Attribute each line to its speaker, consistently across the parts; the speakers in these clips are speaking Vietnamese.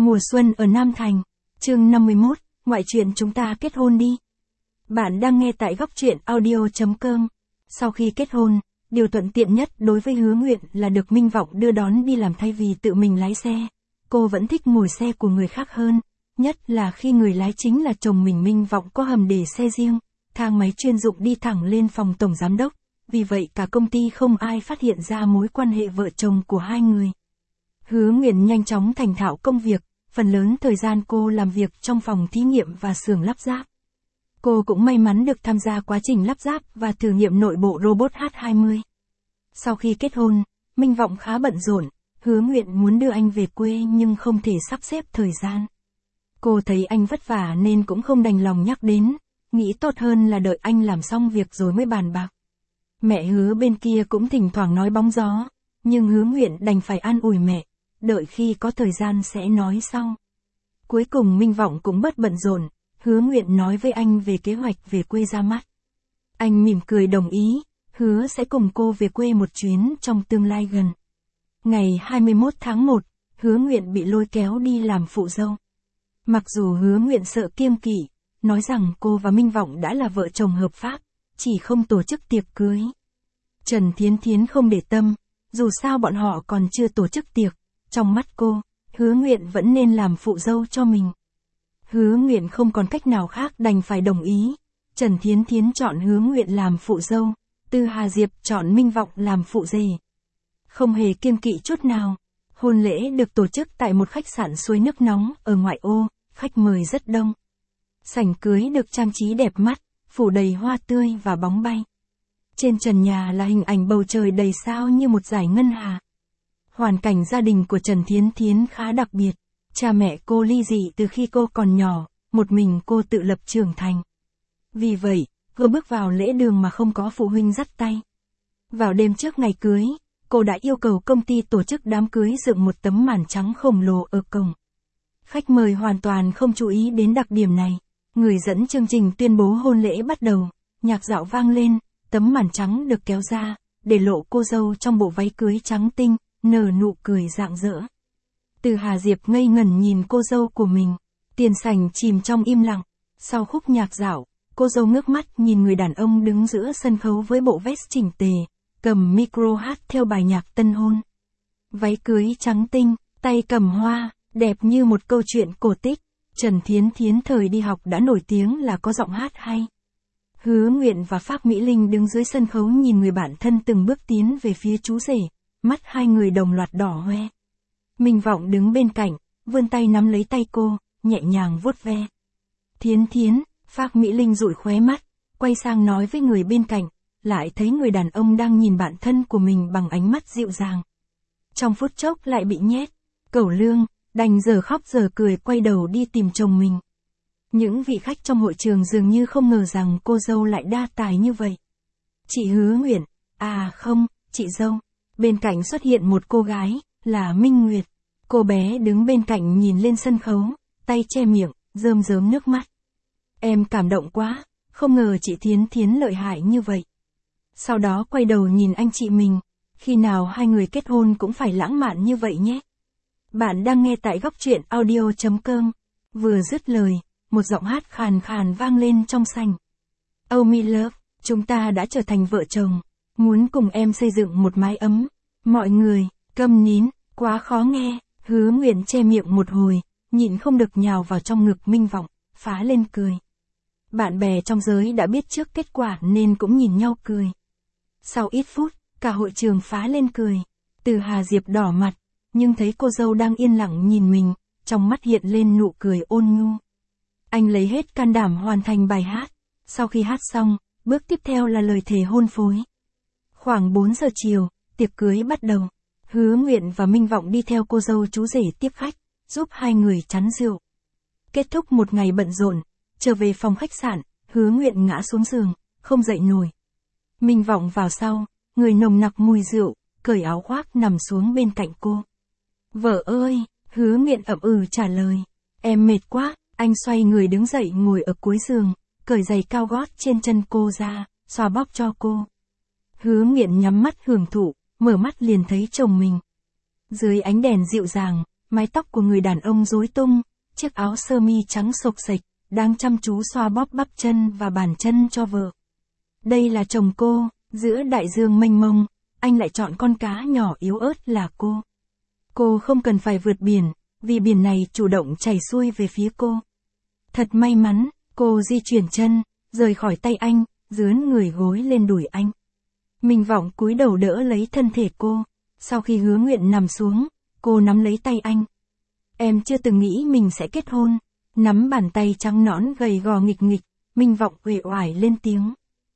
Speaker 1: Mùa xuân ở Nam Thành. Chương 51, ngoại truyện chúng ta kết hôn đi. Bạn đang nghe tại góc truyện audio.com. Sau khi kết hôn, điều thuận tiện nhất đối với Hứa Nguyện là được Minh Vọng đưa đón đi làm thay vì tự mình lái xe. Cô vẫn thích ngồi xe của người khác hơn, nhất là khi người lái chính là chồng mình. Minh Vọng có hầm để xe riêng, thang máy chuyên dụng đi thẳng lên phòng tổng giám đốc, vì vậy cả công ty không ai phát hiện ra mối quan hệ vợ chồng của hai người. Hứa Nguyện nhanh chóng thành thạo công việc, phần lớn thời gian cô làm việc trong phòng thí nghiệm và xưởng lắp ráp. Cô cũng may mắn được tham gia quá trình lắp ráp và thử nghiệm nội bộ robot H20. Sau khi kết hôn, Minh Vọng khá bận rộn, Hứa Nguyện muốn đưa anh về quê nhưng không thể sắp xếp thời gian. Cô thấy anh vất vả nên cũng không đành lòng nhắc đến, nghĩ tốt hơn là đợi anh làm xong việc rồi mới bàn bạc. Mẹ Hứa bên kia cũng thỉnh thoảng nói bóng gió, nhưng Hứa Nguyện đành phải an ủi mẹ, đợi khi có thời gian sẽ nói sau. Cuối cùng Minh Vọng cũng bớt bận rộn, Hứa Nguyện nói với anh về kế hoạch về quê ra mắt. Anh mỉm cười đồng ý, hứa sẽ cùng cô về quê một chuyến trong tương lai gần. Ngày 21 tháng 1, Hứa Nguyện bị lôi kéo đi làm phụ dâu. Mặc dù Hứa Nguyện sợ kiêng kỵ, nói rằng cô và Minh Vọng đã là vợ chồng hợp pháp, chỉ không tổ chức tiệc cưới. Trần Thiến Thiến không để tâm, dù sao bọn họ còn chưa tổ chức tiệc, trong mắt cô, Hứa Nguyện vẫn nên làm phụ dâu cho mình. Hứa Nguyện không còn cách nào khác đành phải đồng ý. Trần Thiến Thiến chọn Hứa Nguyện làm phụ dâu, Từ Hà Diệp chọn Minh Vọng làm phụ rể. Không hề kiêng kỵ chút nào. Hôn lễ được tổ chức tại một khách sạn suối nước nóng ở ngoại ô, khách mời rất đông. Sảnh cưới được trang trí đẹp mắt, phủ đầy hoa tươi và bóng bay. Trên trần nhà là hình ảnh bầu trời đầy sao như một dải ngân hà. Hoàn cảnh gia đình của Trần Thiến Thiến khá đặc biệt. Cha mẹ cô ly dị từ khi cô còn nhỏ, một mình cô tự lập trưởng thành. Vì vậy, cô bước vào lễ đường mà không có phụ huynh dắt tay. Vào đêm trước ngày cưới, cô đã yêu cầu công ty tổ chức đám cưới dựng một tấm màn trắng khổng lồ ở cổng. Khách mời hoàn toàn không chú ý đến đặc điểm này. Người dẫn chương trình tuyên bố hôn lễ bắt đầu, nhạc dạo vang lên, tấm màn trắng được kéo ra, để lộ cô dâu trong bộ váy cưới trắng tinh, nở nụ cười rạng rỡ. Từ Hà Diệp ngây ngẩn nhìn cô dâu của mình, tiền sảnh chìm trong im lặng. Sau khúc nhạc dạo, cô dâu ngước mắt nhìn người đàn ông đứng giữa sân khấu với bộ vest chỉnh tề, cầm micro hát theo bài nhạc tân hôn. Váy cưới trắng tinh, tay cầm hoa, đẹp như một câu chuyện cổ tích. Trần Thiến Thiến thời đi học đã nổi tiếng là có giọng hát hay. Hứa Nguyện và Phác Mỹ Linh đứng dưới sân khấu nhìn người bạn thân từng bước tiến về phía chú rể, mắt hai người đồng loạt đỏ hoe. Minh Vọng đứng bên cạnh, vươn tay nắm lấy tay cô, nhẹ nhàng vuốt ve. Thiến Thiến, Phác Mỹ Linh dụi khóe mắt, quay sang nói với người bên cạnh, lại thấy người đàn ông đang nhìn bạn thân của mình bằng ánh mắt dịu dàng. Trong phút chốc lại bị nhét, cẩu lương, đành giờ khóc giờ cười quay đầu đi tìm chồng mình. Những vị khách trong hội trường dường như không ngờ rằng cô dâu lại đa tài như vậy. Chị Hứa Nguyện, à không, chị dâu. Bên cạnh xuất hiện một cô gái, là Minh Nguyệt. Cô bé đứng bên cạnh nhìn lên sân khấu, tay che miệng, rơm rớm nước mắt. Em cảm động quá, không ngờ chị Thiến Thiến lợi hại như vậy. Sau đó quay đầu nhìn anh chị mình, khi nào hai người kết hôn cũng phải lãng mạn như vậy nhé. Bạn đang nghe tại góc truyện audio.com. Vừa dứt lời, một giọng hát khàn khàn vang lên trong sảnh. Oh my love, chúng ta đã trở thành vợ chồng, muốn cùng em xây dựng một mái ấm. Mọi người, câm nín, quá khó nghe. Hứa Nguyện che miệng một hồi, nhịn không được nhào vào trong ngực Minh Vọng, phá lên cười. Bạn bè trong giới đã biết trước kết quả nên cũng nhìn nhau cười. Sau ít phút, cả hội trường phá lên cười. Từ Hà Diệp đỏ mặt, nhưng thấy cô dâu đang yên lặng nhìn mình, trong mắt hiện lên nụ cười ôn nhu. Anh lấy hết can đảm hoàn thành bài hát. Sau khi hát xong, bước tiếp theo là lời thề hôn phối. Khoảng 4 giờ chiều, tiệc cưới bắt đầu. Hứa Nguyện và Minh Vọng đi theo cô dâu chú rể tiếp khách, giúp hai người chắn rượu. Kết thúc một ngày bận rộn, trở về phòng khách sạn, Hứa Nguyện ngã xuống giường, không dậy nổi. Minh Vọng vào sau, người nồng nặc mùi rượu, cởi áo khoác nằm xuống bên cạnh cô. Vợ ơi, Hứa Nguyện ậm ừ trả lời. Em mệt quá, anh xoay người đứng dậy ngồi ở cuối giường, cởi giày cao gót trên chân cô ra, xoa bóp cho cô. Hứa Nguyện nhắm mắt hưởng thụ, mở mắt liền thấy chồng mình. Dưới ánh đèn dịu dàng, mái tóc của người đàn ông rối tung, chiếc áo sơ mi trắng xộc xệch, đang chăm chú xoa bóp bắp chân và bàn chân cho vợ. Đây là chồng cô, giữa đại dương mênh mông, anh lại chọn con cá nhỏ yếu ớt là cô. Cô không cần phải vượt biển, vì biển này chủ động chảy xuôi về phía cô. Thật may mắn, cô di chuyển chân, rời khỏi tay anh, dướn người gối lên đùi anh. Minh Vọng cúi đầu đỡ lấy thân thể cô. Sau khi Hứa Nguyện nằm xuống, cô nắm lấy tay anh. Em chưa từng nghĩ mình sẽ kết hôn. Nắm bàn tay trắng nõn gầy gò nghịch nghịch, Minh Vọng uể oải lên tiếng.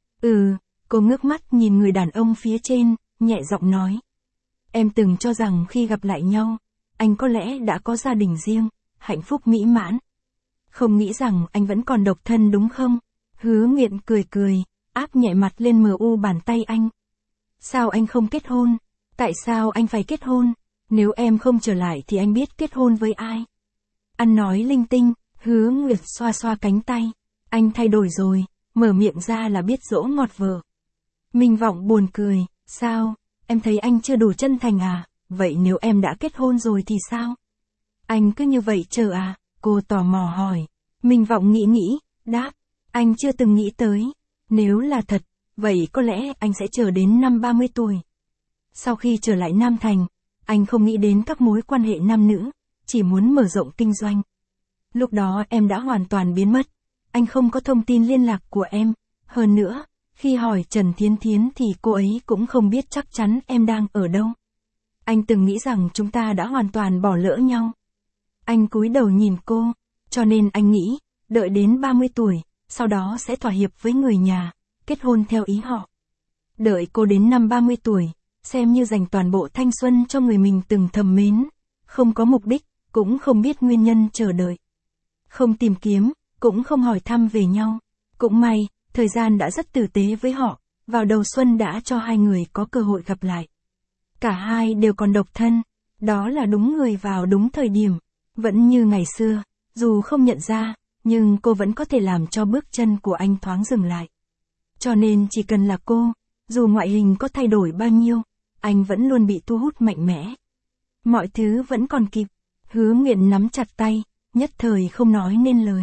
Speaker 1: Cô ngước mắt nhìn người đàn ông phía trên, nhẹ giọng nói. Em từng cho rằng khi gặp lại nhau, anh có lẽ đã có gia đình riêng, hạnh phúc mỹ mãn. Không nghĩ rằng anh vẫn còn độc thân đúng không? Hứa Nguyện cười cười, áp nhẹ mặt lên mờ u bàn tay anh. Sao anh không kết hôn? Tại sao anh phải kết hôn? Nếu em không trở lại thì anh biết kết hôn với ai? Ăn nói linh tinh, Hứa Nguyệt xoa xoa cánh tay. Anh thay đổi rồi, mở miệng ra là biết dỗ ngọt vợ. Minh Vọng buồn cười, sao? Em thấy anh chưa đủ chân thành à? Vậy nếu em đã kết hôn rồi thì sao? Anh cứ như vậy chờ à? Cô tò mò hỏi. Minh Vọng nghĩ, đáp. Anh chưa từng nghĩ tới. Nếu là thật, vậy có lẽ anh sẽ chờ đến năm 30 tuổi. Sau khi trở lại Nam Thành, anh không nghĩ đến các mối quan hệ nam nữ, chỉ muốn mở rộng kinh doanh. Lúc đó em đã hoàn toàn biến mất. Anh không có thông tin liên lạc của em. Hơn nữa, khi hỏi Trần Thiến Thiến thì cô ấy cũng không biết chắc chắn em đang ở đâu. Anh từng nghĩ rằng chúng ta đã hoàn toàn bỏ lỡ nhau. Anh cúi đầu nhìn cô, cho nên anh nghĩ, đợi đến 30 tuổi, sau đó sẽ thỏa hiệp với người nhà, kết hôn theo ý họ. Đợi cô đến năm 30 tuổi, xem như dành toàn bộ thanh xuân cho người mình từng thầm mến, không có mục đích, cũng không biết nguyên nhân chờ đợi. Không tìm kiếm, cũng không hỏi thăm về nhau. Cũng may, thời gian đã rất tử tế với họ, vào đầu xuân đã cho hai người có cơ hội gặp lại. Cả hai đều còn độc thân, đó là đúng người vào đúng thời điểm. Vẫn như ngày xưa, dù không nhận ra, nhưng cô vẫn có thể làm cho bước chân của anh thoáng dừng lại. Cho nên chỉ cần là cô, dù ngoại hình có thay đổi bao nhiêu, anh vẫn luôn bị thu hút mạnh mẽ. Mọi thứ vẫn còn kịp. Hứa Nguyện nắm chặt tay, nhất thời không nói nên lời.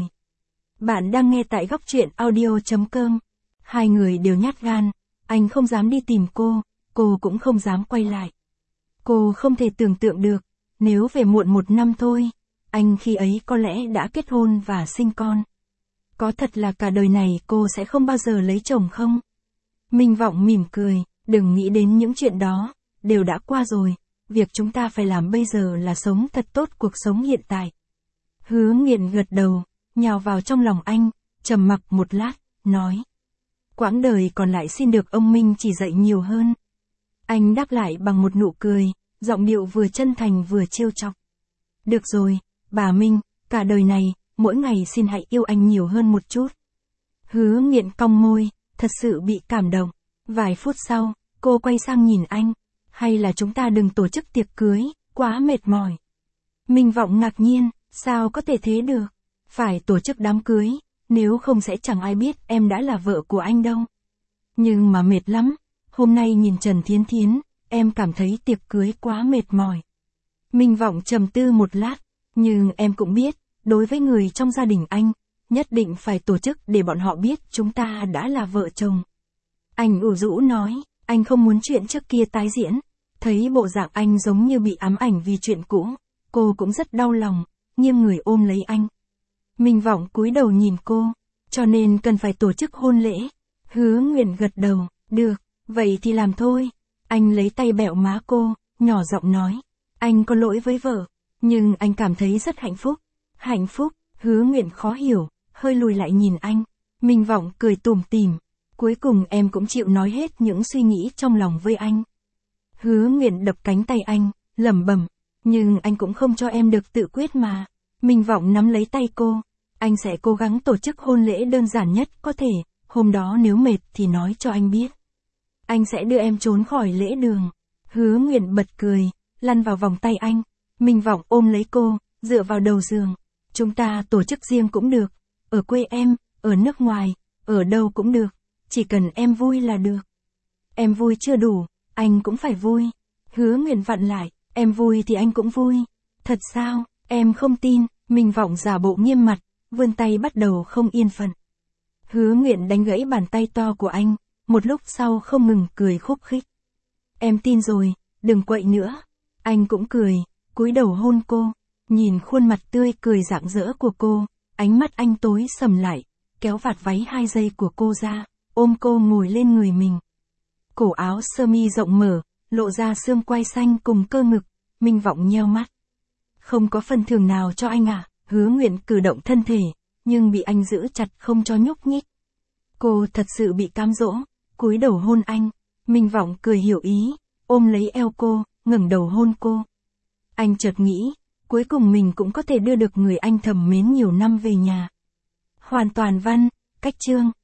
Speaker 1: Bạn đang nghe tại góc truyện audio.com. Hai người đều nhát gan, anh không dám đi tìm cô cũng không dám quay lại. Cô không thể tưởng tượng được, nếu về muộn 1 năm thôi, anh khi ấy có lẽ đã kết hôn và sinh con. Có thật là cả đời này cô sẽ không bao giờ lấy chồng không? Minh Vọng mỉm cười, đừng nghĩ đến những chuyện đó, đều đã qua rồi, việc chúng ta phải làm bây giờ là sống thật tốt cuộc sống hiện tại. Hứa Nguyện gật đầu, nhào vào trong lòng anh, trầm mặc một lát, nói. Quãng đời còn lại xin được ông Minh chỉ dạy nhiều hơn. Anh đáp lại bằng một nụ cười, giọng điệu vừa chân thành vừa trêu chọc. Được rồi, bà Minh, cả đời này, mỗi ngày xin hãy yêu anh nhiều hơn một chút. Hứa Nguyện cong môi, thật sự bị cảm động. Vài phút sau, cô quay sang nhìn anh. Hay là chúng ta đừng tổ chức tiệc cưới, quá mệt mỏi. Minh Vọng ngạc nhiên, sao có thể thế được? Phải tổ chức đám cưới, nếu không sẽ chẳng ai biết em đã là vợ của anh đâu. Nhưng mà mệt lắm, hôm nay nhìn Trần Thiến Thiến, em cảm thấy tiệc cưới quá mệt mỏi. Minh Vọng trầm tư một lát, nhưng em cũng biết, đối với người trong gia đình anh, nhất định phải tổ chức để bọn họ biết chúng ta đã là vợ chồng. Anh ủ rũ nói, anh không muốn chuyện trước kia tái diễn. Thấy bộ dạng anh giống như bị ám ảnh vì chuyện cũ, cô cũng rất đau lòng, nghiêng người ôm lấy anh. Minh Vọng cúi đầu nhìn cô, cho nên cần phải tổ chức hôn lễ. Hứa Nguyện gật đầu, được, vậy thì làm thôi. Anh lấy tay bẹo má cô, nhỏ giọng nói, anh có lỗi với vợ, nhưng anh cảm thấy rất hạnh phúc. Hạnh phúc? Hứa Nguyện khó hiểu, hơi lùi lại nhìn anh. Minh Vọng cười tủm tỉm, cuối cùng em cũng chịu nói hết những suy nghĩ trong lòng với anh. Hứa Nguyện đập cánh tay anh, lẩm bẩm, nhưng anh cũng không cho em được tự quyết mà. Minh Vọng nắm lấy tay cô, anh sẽ cố gắng tổ chức hôn lễ đơn giản nhất có thể, hôm đó nếu mệt thì nói cho anh biết. Anh sẽ đưa em trốn khỏi lễ đường. Hứa Nguyện bật cười, lăn vào vòng tay anh. Minh Vọng ôm lấy cô, dựa vào đầu giường. Chúng ta tổ chức riêng cũng được, ở quê em, ở nước ngoài, ở đâu cũng được, chỉ cần em vui là được. Em vui chưa đủ, anh cũng phải vui. Hứa Nguyện vặn lại, em vui thì anh cũng vui. Thật sao, em không tin, Minh Vọng giả bộ nghiêm mặt, vươn tay bắt đầu không yên phận. Hứa Nguyện đánh gãy bàn tay to của anh, một lúc sau không ngừng cười khúc khích. Em tin rồi, đừng quậy nữa. Anh cũng cười, cúi đầu hôn cô, nhìn khuôn mặt tươi cười rạng rỡ của cô, ánh mắt anh tối sầm lại, kéo vạt váy 2 giây của cô ra, ôm cô ngồi lên người mình. Cổ áo sơ mi rộng mở, lộ ra xương quai xanh cùng cơ ngực, Minh Vọng nheo mắt. Không có phần thưởng nào cho anh à? Hứa Nguyện cử động thân thể, nhưng bị anh giữ chặt không cho nhúc nhích. Cô thật sự bị cám dỗ, cúi đầu hôn anh. Minh Vọng cười hiểu ý, ôm lấy eo cô, ngẩng đầu hôn cô. Anh chợt nghĩ, cuối cùng mình cũng có thể đưa được người anh thầm mến nhiều năm về nhà. Hoàn toàn văn, cách chương.